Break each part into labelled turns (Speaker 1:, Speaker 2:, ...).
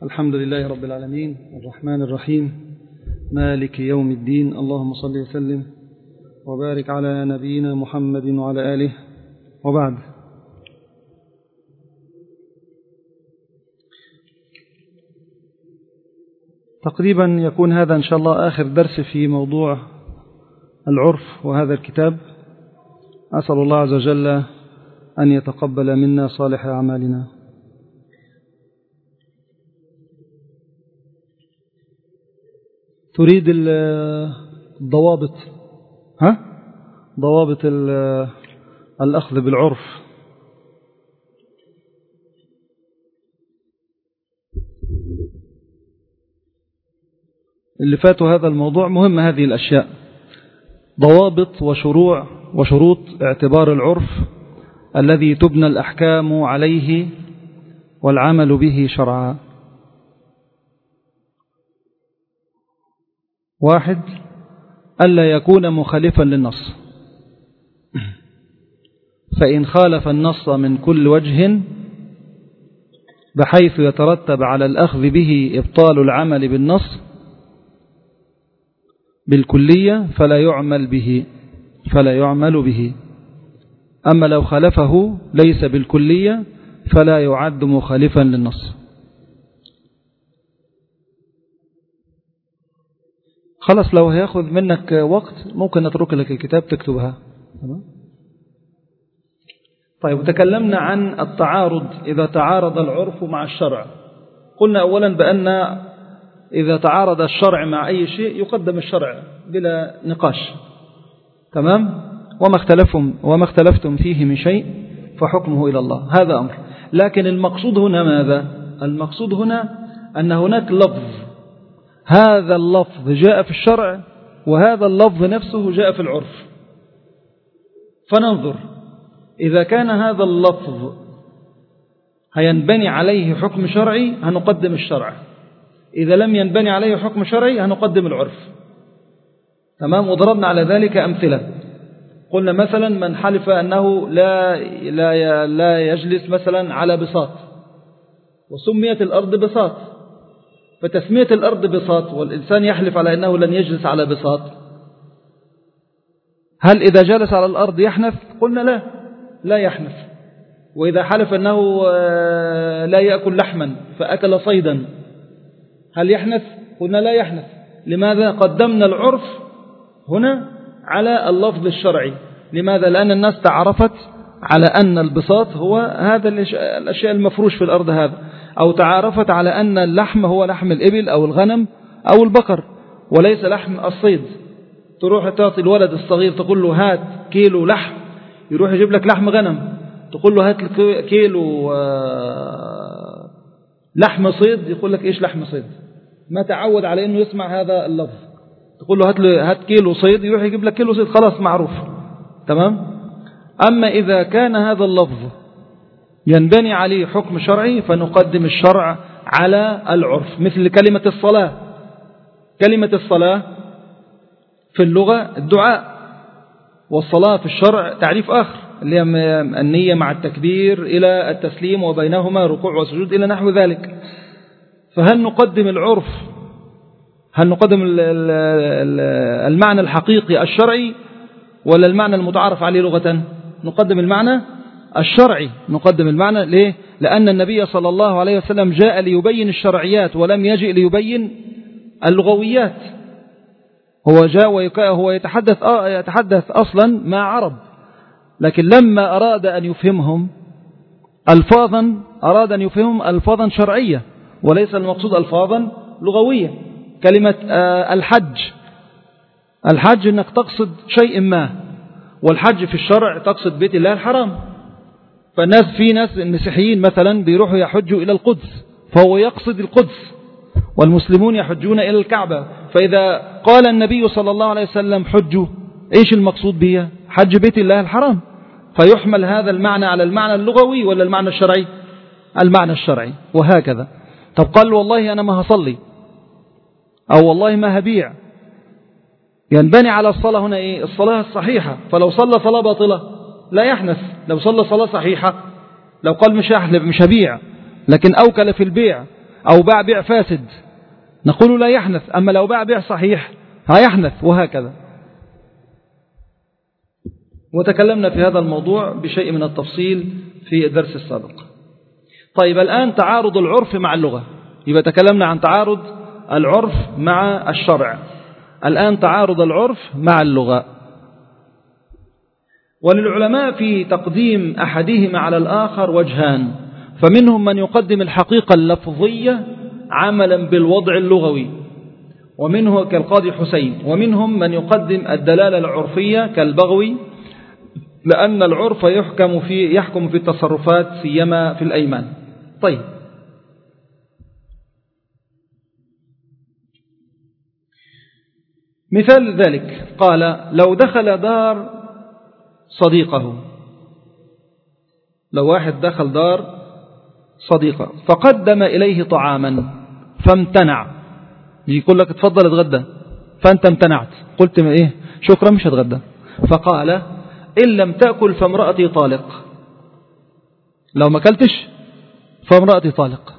Speaker 1: الحمد لله رب العالمين الرحمن الرحيم مالك يوم الدين. اللهم صل وسلم وبارك على نبينا محمد وعلى آله، وبعد. تقريبا يكون هذا إن شاء الله آخر درس في موضوع العرف وهذا الكتاب. أسأل الله عز وجل أن يتقبل منا صالح أعمالنا. تريد الضوابط، ضوابط الأخذ بالعرف. اللي فاتوا هذا الموضوع مهم، هذه الأشياء ضوابط وشروط اعتبار العرف الذي تبنى الأحكام عليه والعمل به شرعا. 1، ألا يكون مخالفا للنص، فإن خالف النص من كل وجه بحيث يترتب على الأخذ به إبطال العمل بالنص بالكلية فلا يعمل به. أما لو خالفه ليس بالكلية فلا يعد مخالفا للنص. خلاص، لو هياخذ منك وقت ممكن نترك لك الكتاب تكتبها. طيب، تكلمنا عن التعارض إذا تعارض العرف مع الشرع. قلنا أولا بأن إذا تعارض الشرع مع أي شيء يقدم الشرع بلا نقاش، تمام؟ وما اختلفتم فيه من شيء فحكمه إلى الله، هذا أمر. لكن المقصود هنا ماذا؟ المقصود هنا أن هناك لفظ، هذا اللفظ جاء في الشرع وهذا اللفظ نفسه جاء في العرف، فننظر إذا كان هذا اللفظ هينبني عليه حكم شرعي هنقدم الشرع، إذا لم ينبني عليه حكم شرعي هنقدم العرف، تمام؟ وضربنا على ذلك أمثلة. قلنا مثلا من حلف أنه لا يجلس مثلا على بساط، وسميت الأرض بساط، فتسمية الأرض بساط والإنسان يحلف على أنه لن يجلس على بساط، هل إذا جلس على الأرض يحنث؟ قلنا لا يحنث. وإذا حلف أنه لا يأكل لحما فأكل صيدا، هل يحنث؟ قلنا لا يحنث. لماذا؟ قدمنا العرف هنا على اللفظ الشرعي. لماذا؟ لأن الناس تعرفت على أن البساط هو هذا الأشياء المفروش في الأرض هذا، أو تعارفت على أن اللحم هو لحم الإبل أو الغنم أو البقر وليس لحم الصيد. تروح تعطي الولد الصغير تقول له هات كيلو لحم، يروح يجيب لك لحم غنم. تقول له هات كيلو لحم صيد، يقول لك إيش لحم صيد؟ ما تعود على أنه يسمع هذا اللفظ. تقول له هات كيلو صيد، يروح يجيب لك كيلو صيد، خلاص معروف، تمام؟ أما إذا كان هذا اللفظ ينبني عليه حكم شرعي فنقدم الشرع على العرف. مثل كلمة الصلاة. كلمة الصلاة في اللغة الدعاء، والصلاة في الشرع تعريف آخر اللي هي النية مع التكبير إلى التسليم وبينهما ركوع وسجود إلى نحو ذلك. فهل نقدم العرف، هل نقدم المعنى الحقيقي الشرعي ولا المعنى المتعارف عليه لغة؟ نقدم المعنى الشرعي. نقدم المعنى ليه؟ لأن النبي صلى الله عليه وسلم جاء ليبين الشرعيات ولم يجئ ليبين اللغويات. هو جاء وهو يتحدث أصلا مع عرب، لكن لما أراد أن يفهمهم ألفاظا شرعية وليس المقصود ألفاظا لغوية. كلمة الحج أنك تقصد شيء ما، والحج في الشرع تقصد بيت الله الحرام. في ناس المسيحيين مثلا بيروحوا يحجوا إلى القدس، فهو يقصد القدس، والمسلمون يحجون إلى الكعبة. فإذا قال النبي صلى الله عليه وسلم حجوا، إيش المقصود بها؟ حج بيت الله الحرام. فيحمل هذا المعنى على المعنى اللغوي ولا المعنى الشرعي؟ المعنى الشرعي. وهكذا. طب قال والله أنا ما هصلي، أو والله ما هبيع، ينبني على الصلاة هنا إيه؟ الصلاة الصحيحة. فلو صلى صلاة باطلة لا يحنث. لو صلى صلاة صحيحة، لو قال مش هحلف مش هبيع، لكن أوكل في البيع أو باع بيع فاسد نقول لا يحنث، أما لو باع بيع صحيح هيحنث، وهكذا. وتكلمنا في هذا الموضوع بشيء من التفصيل في الدرس السابق. طيب الآن تعارض العرف مع اللغة، يبقى تكلمنا عن تعارض العرف مع الشرع، الآن تعارض العرف مع اللغة. وللعلماء في تقديم أحدهما على الآخر وجهان، فمنهم من يقدم الحقيقة اللفظية عملا بالوضع اللغوي، ومنه كالقاضي حسين، ومنهم من يقدم الدلالة العرفية كالبغوي، لأن العرف يحكم في التصرفات سيما في الأيمان. طيب، مثال ذلك قال: لو دخل دار صديقه، لو واحد دخل دار صديقه فقدم إليه طعاما فامتنع، يقول لك اتفضل اتغدى، فأنت امتنعت، قلت إيه شكرا مش هتغدى، فقال: إن لم تأكل فامرأتي طالق، لو ما أكلتش فامرأتي طالق.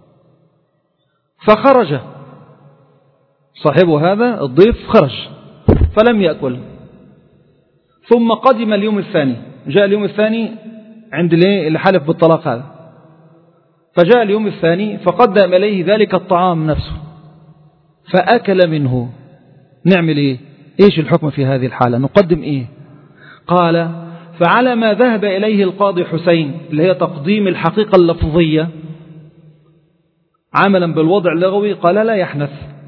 Speaker 1: فخرج صاحبه هذا الضيف، خرج فلم يأكل، ثم قدم اليوم الثاني، جاء اليوم الثاني عند اللي حلف بالطلاق هذا، فجاء اليوم الثاني فقدم إليه ذلك الطعام نفسه فأكل منه، نعمل إيه؟ إيش الحكم في هذه الحالة؟ نقدم إيه؟ قال: فعلى ما ذهب إليه القاضي حسين، اللي هي تقديم الحقيقة اللفظية عملا بالوضع اللغوي، قال لا يحنث.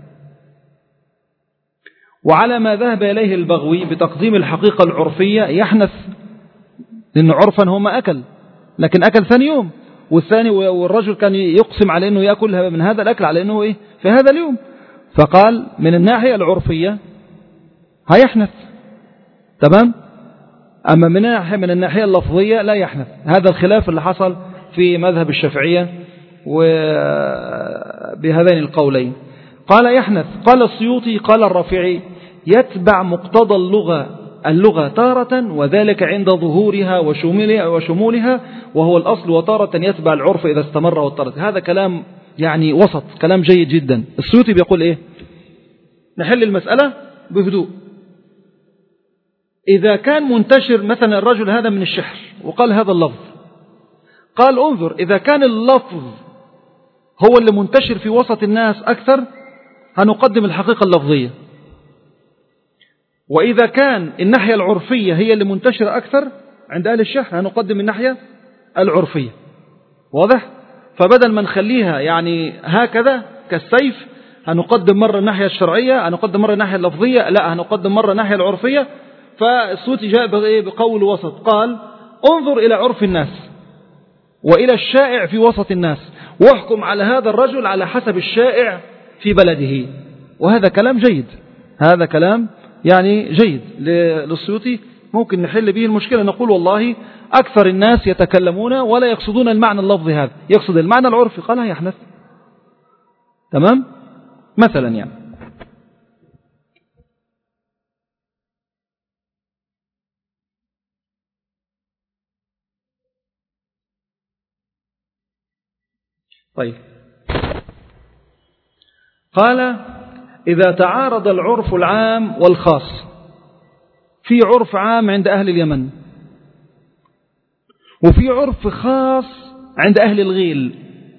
Speaker 1: وعلى ما ذهب إليه البغوي بتقديم الحقيقة العرفية يحنث، لأن عرفا هو ما أكل، لكن أكل ثاني يوم، والثاني والرجل كان يقسم على أنه يأكل من هذا الأكل على أنه إيه في هذا اليوم، فقال من الناحية العرفية هيحنث، تمام. أما من الناحية اللفظية لا يحنث. هذا الخلاف اللي حصل في مذهب الشافعية وبهذين القولين. قال يحنث، قال السيوطي، قال الرافعي: يتبع مقتضى اللغة تارة، وذلك عند ظهورها وشمولها وهو الأصل، وتارة يتبع العرف إذا استمر واضطرد. هذا كلام يعني وسط، كلام جيد جدا. السيوطي بيقول إيه؟ نحل المسألة بهدوء. إذا كان منتشر مثلا الرجل هذا من الشحر وقال هذا اللفظ، قال انظر إذا كان اللفظ هو اللي منتشر في وسط الناس أكثر هنقدم الحقيقة اللفظية، وإذا كان الناحية العرفية هي اللي منتشرة أكثر عند أهل الشحر هنقدم الناحية العرفية. واضح؟ فبدل ما نخليها يعني هكذا كالسيف، هنقدم مرة الناحية الشرعية، هنقدم مرة الناحية اللفظية، لا هنقدم مرة الناحية العرفية. فالسيوطي جاء بقول وسط، قال انظر إلى عرف الناس وإلى الشائع في وسط الناس، واحكم على هذا الرجل على حسب الشائع في بلده. وهذا كلام جيد، هذا كلام يعني جيد للسيوطي، ممكن نحل به المشكلة. نقول والله أكثر الناس يتكلمون ولا يقصدون المعنى اللفظي هذا، يقصد المعنى العرفي، قال لا يحنث. تمام؟ مثلا يعني طيب، قال إذا تعارض العرف العام والخاص، في عرف عام عند أهل اليمن وفي عرف خاص عند أهل الغيل،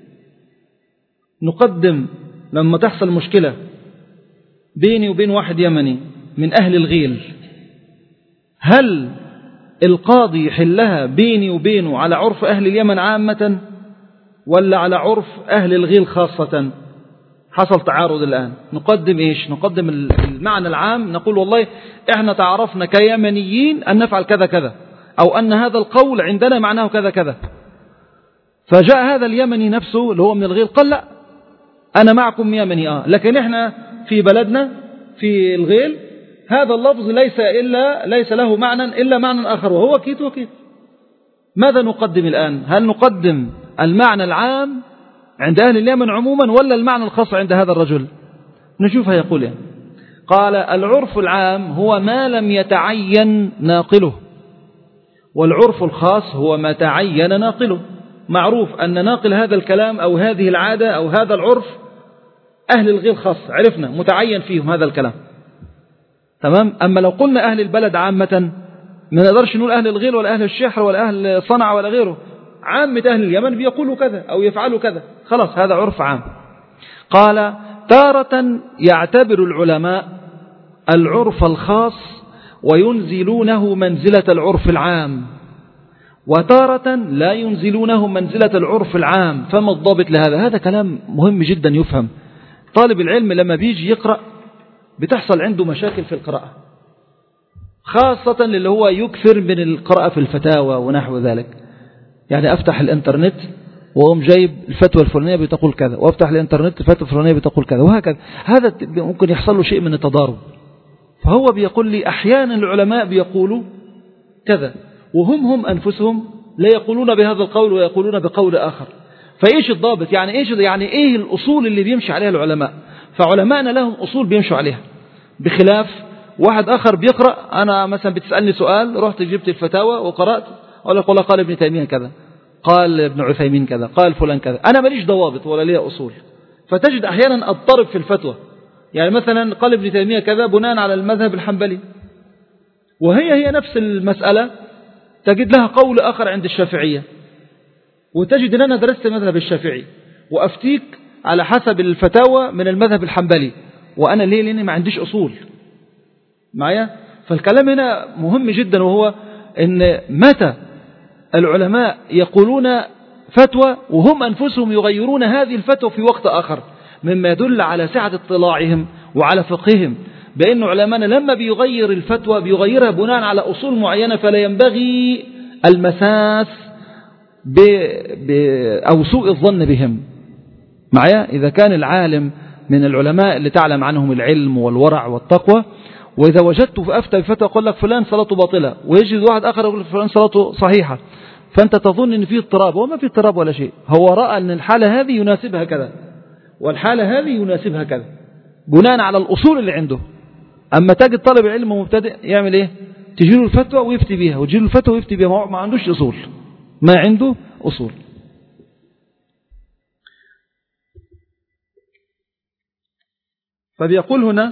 Speaker 1: نقدم لما تحصل مشكلة بيني وبين واحد يمني من أهل الغيل، هل القاضي يحلها بيني وبينه على عرف أهل اليمن عامة ولا على عرف أهل الغيل خاصة؟ حصل تعارض الآن، نقدم إيش؟ نقدم المعنى العام، نقول والله إحنا تعرفنا كيمنيين أن نفعل كذا كذا، أو أن هذا القول عندنا معناه كذا كذا. فجاء هذا اليمني نفسه اللي هو من الغيل قال لا أنا معكم يمني لكن إحنا في بلدنا في الغيل هذا اللفظ ليس له معنى إلا معنى آخر وهو كيت وكيت. ماذا نقدم الآن؟ هل نقدم المعنى العام عند أهل اليمن عموما ولا المعنى الخاص عند هذا الرجل؟ نشوفها يقول يعني. قال العرف العام هو ما لم يتعين ناقله، والعرف الخاص هو ما تعين ناقله. معروف أن ناقل هذا الكلام أو هذه العادة أو هذا العرف أهل الغير خاص، عرفنا متعين فيهم هذا الكلام، تمام. أما لو قلنا أهل البلد عامة ما نقدرش نقول أهل الغير ولا أهل الشحر ولا أهل صنعاء ولا غيره، عامة أهل اليمن بيقولوا كذا أو يفعلوا كذا، خلاص هذا عرف عام. قال تارة يعتبر العلماء العرف الخاص وينزلونه منزلة العرف العام، وتارة لا ينزلونه منزلة العرف العام. فما الضابط لهذا؟ هذا كلام مهم جدا يفهم. طالب العلم لما بيجي يقرأ بتحصل عنده مشاكل في القراءة، خاصة اللي هو يكثر من القراءة في الفتاوى ونحو ذلك. يعني أفتح الإنترنت وهم جايب الفتوى الفلانية بتقول كذا، وأفتح الإنترنت الفتوى الفلانية بتقول كذا، وهكذا. هذا ممكن يحصل له شيء من التضارب. فهو بيقول لي أحيانا العلماء بيقولوا كذا وهم أنفسهم لا يقولون بهذا القول ويقولون بقول آخر. فإيش الضابط؟ يعني إيه الأصول اللي بيمشي عليها العلماء؟ فعلماءنا لهم أصول بيمشوا عليها، بخلاف واحد آخر بيقرأ. أنا مثلا بتسألني سؤال، رحت جبت الفتاوى وقرأت، أقول لك والله قال ابن تيمية كذا، قال ابن عثيمين كذا، قال فلان كذا، أنا ماليش ضوابط ولا لي أصول. فتجد أحيانا أضطرب في الفتوى. يعني مثلا قال ابن تيمية كذا بناء على المذهب الحنبلي، وهي نفس المسألة تجد لها قول آخر عند الشافعية، وتجد أن أنا درست المذهب الشافعي وأفتيك على حسب الفتاوى من المذهب الحنبلي، وأنا ليه؟ لأني ما عنديش أصول معايا. فالكلام هنا مهم جدا، وهو أن متى العلماء يقولون فتوى وهم أنفسهم يغيرون هذه الفتوى في وقت آخر، مما يدل على سعة اطلاعهم وعلى فقههم، بأن علماءنا لما بيغير الفتوى بيغيرها بناء على أصول معينة، فلا ينبغي المساس أو سوء الظن بهم معايا. إذا كان العالم من العلماء اللي تعلم عنهم العلم والورع والتقوى، وإذا وجدته أفتى بفتوى يقول لك فلان صلاته باطلة، ويجد واحد آخر يقول لك فلان صلاته صحيحة، فأنت تظن أن فيه اضطراب، وما فيه اضطراب ولا شيء. هو رأى أن الحالة هذه يناسبها كذا والحالة هذه يناسبها كذا بناء على الأصول اللي عنده. أما تجد طالب العلم مبتدئ يعمل إيه؟ تجيله الفتوى ويفتي بيها، وتجيله الفتوى ويفتي بيها، ما عندوش أصول، ما عنده أصول. فبيقول هنا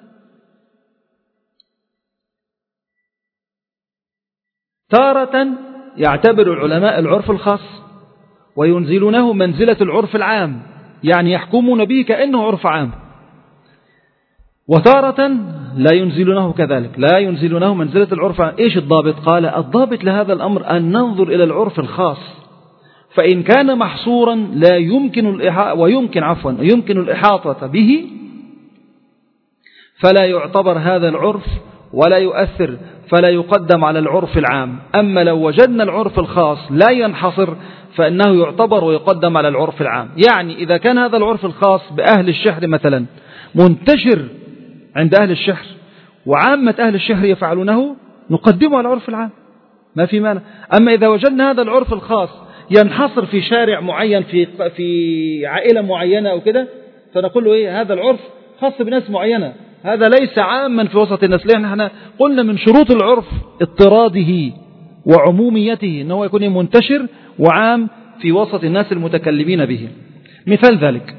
Speaker 1: تارة يعتبر العلماء العرف الخاص وينزلونه منزلة العرف العام، يعني يحكمون به كأنه عرف عام، وتارة لا ينزلونه كذلك، لا ينزلونه منزلة العرف العام. إيش الضابط؟ قال الضابط لهذا الأمر أن ننظر إلى العرف الخاص، فإن كان محصورا لا يمكن يمكن الإحاطة به فلا يعتبر هذا العرف ولا يؤثر، فلا يقدم على العرف العام. أما لو وجدنا العرف الخاص لا ينحصر فإنه يعتبر ويقدم على العرف العام. يعني إذا كان هذا العرف الخاص بأهل الشحر مثلا منتشر عند أهل الشحر وعامة أهل الشحر يفعلونه، نقدمه على العرف العام، ما في مانع. أما إذا وجدنا هذا العرف الخاص ينحصر في شارع معين، في عائلة معينة أو كده، فنقول له إيه؟ هذا العرف خاص بناس معينة، هذا ليس عاما في وسط الناس. لأن احنا قلنا من شروط العرف اضطراده وعموميته، أنه يكون منتشر وعام في وسط الناس المتكلمين به. مثال ذلك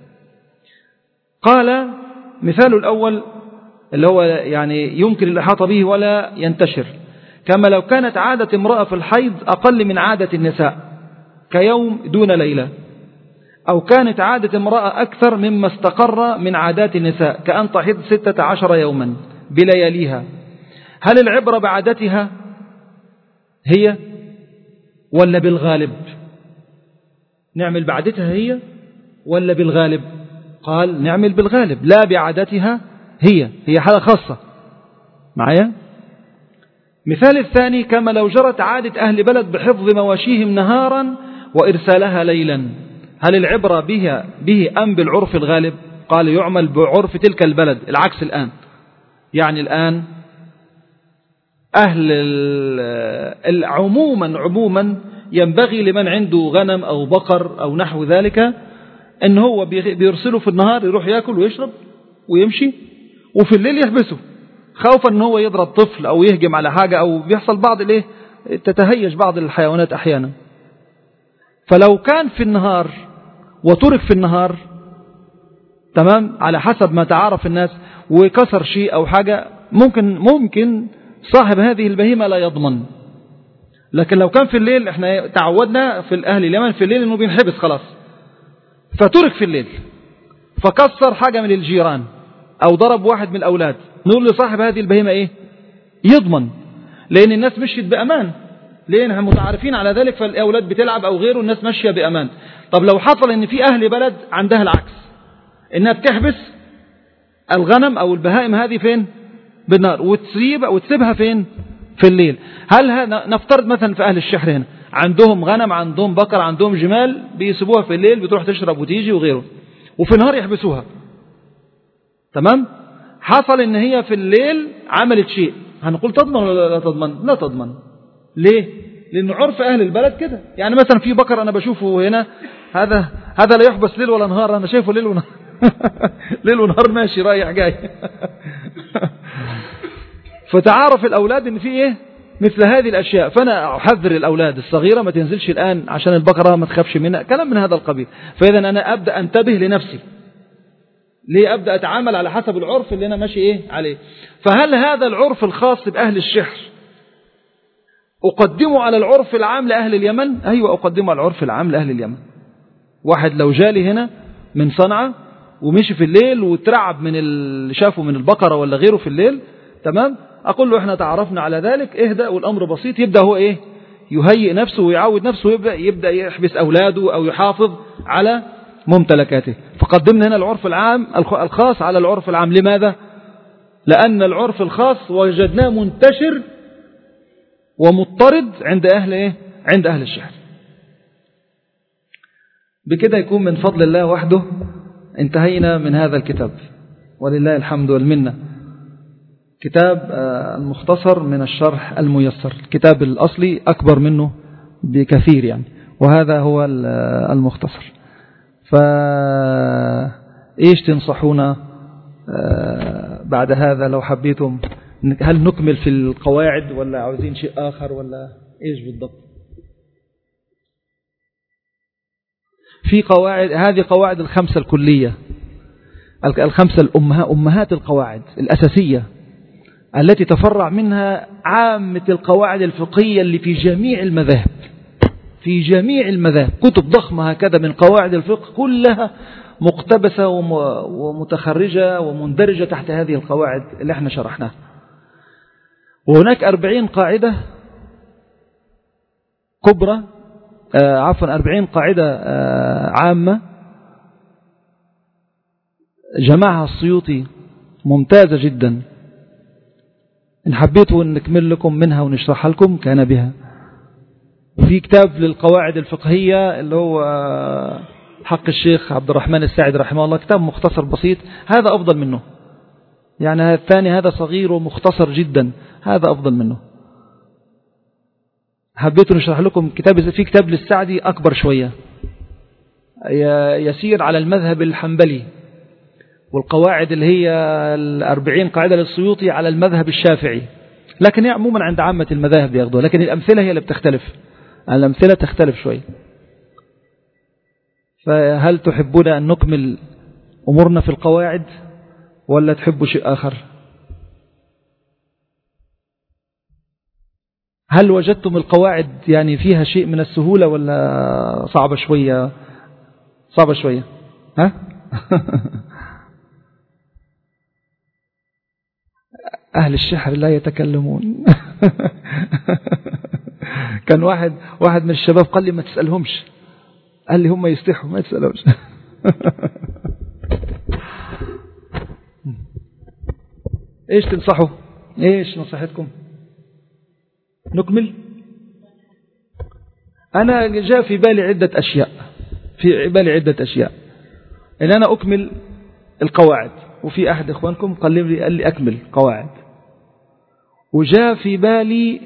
Speaker 1: قال مثال الأول اللي هو يعني يمكن الإحاطة به ولا ينتشر، كما لو كانت عادة امرأة في الحيض أقل من عادة النساء كيوم دون ليلة، أو كانت عادة امرأة أكثر مما استقر من عادات النساء كأن تحيض 16 يوما بلياليها. هل العبرة بعادتها هي ولا بالغالب؟ نعمل بعادتها هي ولا بالغالب؟ قال نعمل بالغالب، لا بعادتها هي حالة خاصة معايا. مثال الثاني كما لو جرت عادة أهل بلد بحفظ مواشيهم نهارا وإرسالها ليلا، هل العبرة به أم بالعرف الغالب؟ قال يعمل بعرف تلك البلد. العكس الآن، يعني الآن أهل عموما ينبغي لمن عنده غنم أو بقر أو نحو ذلك أن هو بيرسله في النهار يروح يأكل ويشرب ويمشي، وفي الليل يحبسه خوفا أن هو يضرب طفل أو يهجم على حاجة، أو بيحصل بعض تتهيج بعض الحيوانات أحيانا. فلو كان في النهار وترك في النهار تمام على حسب ما تعارف الناس وكسر شيء أو حاجة ممكن صاحب هذه البهيمة لا يضمن. لكن لو كان في الليل، احنا تعودنا في أهل اليمن في الليل انه بينحبس خلاص، فترك في الليل فكسر حاجة من الجيران أو ضرب واحد من الأولاد، نقول لصاحب هذه البهيمة إيه؟ يضمن، لأن الناس مشيت بأمان، لأنهم متعارفين على ذلك، فالأولاد بتلعب أو غيره الناس ماشية بأمان. طب لو حصل إن في أهل بلد عندها العكس، إنها بتحبس الغنم أو البهائم هذه فين؟ بالنهار، وتسيبها فين؟ في الليل. هل نفترض مثلا في أهل الشحر هنا عندهم غنم، عندهم بقر، عندهم جمال، بيسيبوها في الليل بتروح تشرب وتيجي وغيره، وفي النهار يحبسوها. تمام؟ حصل ان هي في الليل عملت شيء، هنقول تضمن ولا لا تضمن؟ لا تضمن. ليه؟ لأن عرف أهل البلد كده. يعني مثلا في بقر أنا بشوفه هنا، هذا لا يحبس ليل ولا نهار، أنا شايفه ليل ونهار ليل ونهار ماشي رايح جاي فتعارف الأولاد ان في ايه مثل هذه الأشياء. فأنا أحذر الأولاد الصغيرة ما تنزلش الآن عشان البقرة ما تخافش منها، كلام من هذا القبيل. فإذا أنا أبدأ أنتبه لنفسي، ليه؟ أبدأ أتعامل على حسب العرف اللي أنا ماشي إيه عليه. فهل هذا العرف الخاص بأهل الشحر أقدمه على العرف العام لأهل اليمن؟ أيوة أقدمه على العرف العام لأهل اليمن. واحد لو جالي هنا من صنعاء ومشي في الليل وترعب من اللي شافه من البقرة ولا غيره في الليل، تمام، أقول له إحنا تعرفنا على ذلك، اهدأ والأمر بسيط. يبدأ هو إيه يهيئ نفسه ويعود نفسه، ويبدأ يحبس أولاده أو يحافظ على ممتلكاته. فقدمنا هنا العرف العام الخاص على العرف العام. لماذا؟ لأن العرف الخاص وجدناه منتشر ومضطرد عند أهل إيه؟ عند أهل الشحر. بكده يكون من فضل الله وحده انتهينا من هذا الكتاب، ولله الحمد والمنة. كتاب المختصر من الشرح الميسر. الكتاب الأصلي أكبر منه بكثير يعني، وهذا هو المختصر. فإيش تنصحونا بعد هذا لو حبيتم؟ هل نكمل في القواعد ولا عاوزين شيء آخر ولا إيش بالضبط؟ في قواعد، هذه قواعد الخمسة الكلية، الخمسة أمهات القواعد الأساسية التي تفرع منها عامة القواعد الفقهية اللي في جميع المذاهب. في جميع المذاهب كتب ضخمة هكذا من قواعد الفقه كلها مقتبسة ومتخرجة ومندرجة تحت هذه القواعد اللي احنا شرحناها. وهناك 40 قاعدة كبرى، 40 قاعدة عامة جمعها السيوطي، ممتازة جدا. إن حبيتوا أن نكمل لكم منها ونشرح لكم كان بها. وفي كتاب للقواعد الفقهية اللي هو حق الشيخ عبد الرحمن الساعد رحمه الله، كتاب مختصر بسيط، هذا أفضل منه. يعني الثاني هذا صغير ومختصر جدا، هذا أفضل منه. حبيتوا نشرح لكم كتاب، في كتاب للسعدي أكبر شوية، يسير على المذهب الحنبلي، والقواعد اللي هي 40 قاعدة للسيوطي على المذهب الشافعي. لكن هي عموما عند عامة المذاهب بياخدوها، لكن الأمثلة هي اللي بتختلف، الأمثلة تختلف شوي. فهل تحبون أن نكمل أمورنا في القواعد ولا تحبوا شيء آخر؟ هل وجدتم القواعد يعني فيها شيء من السهولة ولا صعبة شوية؟ صعبة شوية، ها؟ أهل الشحر لا يتكلمون. كان واحد من الشباب قال لي ما تسألهمش، قال لي هم يستحوا ما تسألهمش. ايش تنصحوا؟ ايش نصيحتكم؟ نكمل؟ أنا جاء في بالي عدة أشياء إن أنا أكمل القواعد، وفي أحد إخوانكم قال لي أكمل قواعد. وجاء في بالي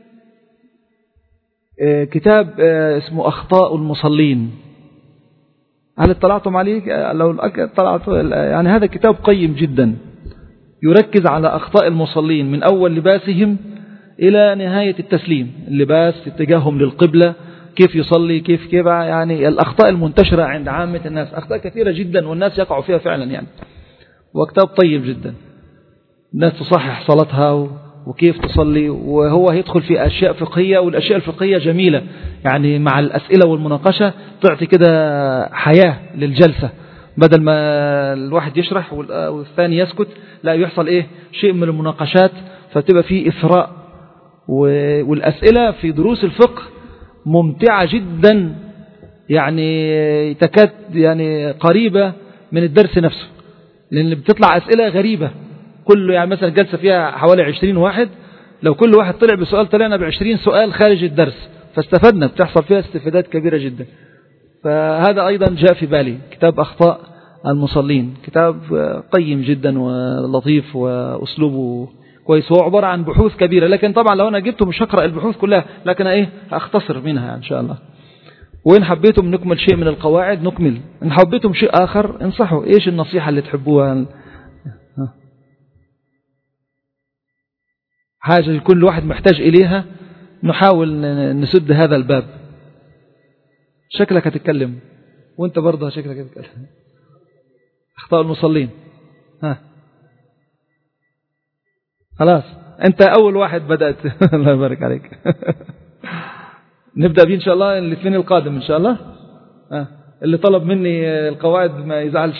Speaker 1: كتاب اسمه أخطاء المصلين، هل اطلعتم عليه؟ لو اطلعت يعني هذا كتاب قيم جدا، يركز على أخطاء المصلين من أول لباسهم إلى نهاية التسليم، اللباس، اتجاههم للقبلة، كيف يصلي، كيف يعني الأخطاء المنتشرة عند عامة الناس أخطاء كثيرة جدا والناس يقعوا فيها فعلا يعني. وكتاب طيب جدا، الناس تصحح صلاتها وكيف تصلي، وهو يدخل في أشياء فقهية، والأشياء الفقهية جميلة يعني مع الأسئلة والمناقشة تعطي كده حياة للجلسة، بدل ما الواحد يشرح والثاني يسكت، لا يحصل شيء من المناقشات، فتبقى فيه إثراء. والأسئلة في دروس الفقه ممتعة جدا، يعني تكاد يعني قريبة من الدرس نفسه، لأن بتطلع أسئلة غريبة كله، يعني مثلا جلسة فيها حوالي 20 واحد، لو كل واحد طلع بسؤال طلعنا ب20 سؤال خارج الدرس، فاستفدنا، بتحصل فيها استفادات كبيرة جدا. فهذا أيضا جاء في بالي، كتاب أخطاء المصلين، كتاب قيم جدا ولطيف وأسلوبه كويس، هو عبارة عن بحوث كبيرة، لكن طبعا لو أنا جبته مش هقرأ البحوث كلها، لكن أختصر منها إن شاء الله. وإن حبيتم نكمل شيء من القواعد نكمل، إن حبيتم شيء آخر انصحوا، إيش النصيحة اللي تحبوها، حاجة كل واحد محتاج إليها، نحاول نسد هذا الباب. شكلك هتتكلم، وانت برضه شكلك هتتكلم. أخطاء المصلين، خلاص انت أول واحد بدأت. الله يبارك عليك. نبدأ بيه إن شاء الله الاثنين القادم إن شاء الله. اللي طلب مني القواعد ما يزعلش.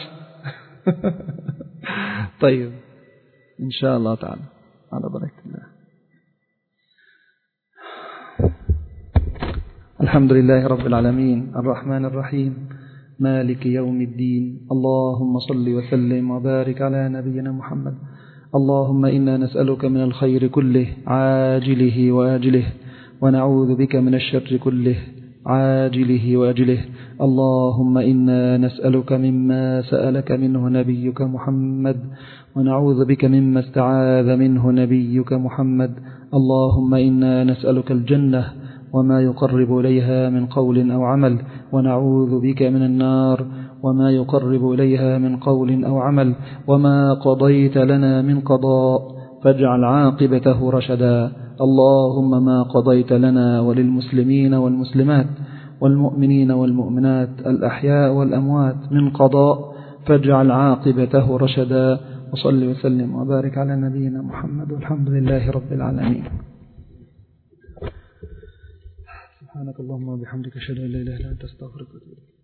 Speaker 1: طيب إن شاء الله تعالى على بركة الله. الحمد لله رب العالمين الرحمن الرحيم مالك يوم الدين، اللهم صل وسلم وبارك على نبينا محمد. اللهم إنا نسألك من الخير كله عاجله وآجله، ونعوذ بك من الشر كله عاجله وآجله. اللهم إنا نسألك مما سألك منه نبيك محمد، ونعوذ بك مما استعاذ منه نبيك محمد. اللهم إنا نسألك الجنة وما يقرب إليها من قول أو عمل، ونعوذ بك من النار وما يقرب إليها من قول أو عمل. وما قضيت لنا من قضاء فاجعل عاقبته رشدا. اللهم ما قضيت لنا وللمسلمين والمسلمات والمؤمنين والمؤمنات الأحياء والأموات من قضاء فاجعل عاقبته رشدا. وصل وسلم وبارك على نبينا محمد، والحمد لله رب العالمين. سبحانك اللهم وبحمدك أشهد أن لا إله إلا أنت أستغفرك وأتوب إليك.